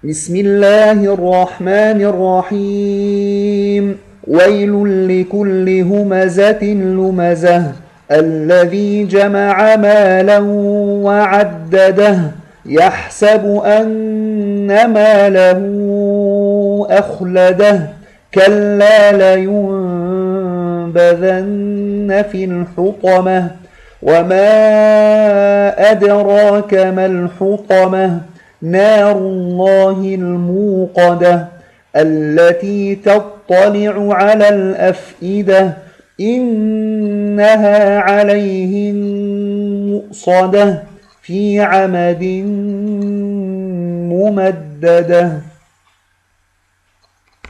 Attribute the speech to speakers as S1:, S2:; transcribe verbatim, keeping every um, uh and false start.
S1: بسم الله الرحمن الرحيم. ويل لكل همزة لمزة الذي جمع مالا وعدده يحسب أن ماله أخلده كلا لينبذن في الحطمة وما أدراك ما الحطمة نار الله الموقدة التي تطلع على الأفئدة إنها عليهم مؤصدة في عمد ممددة.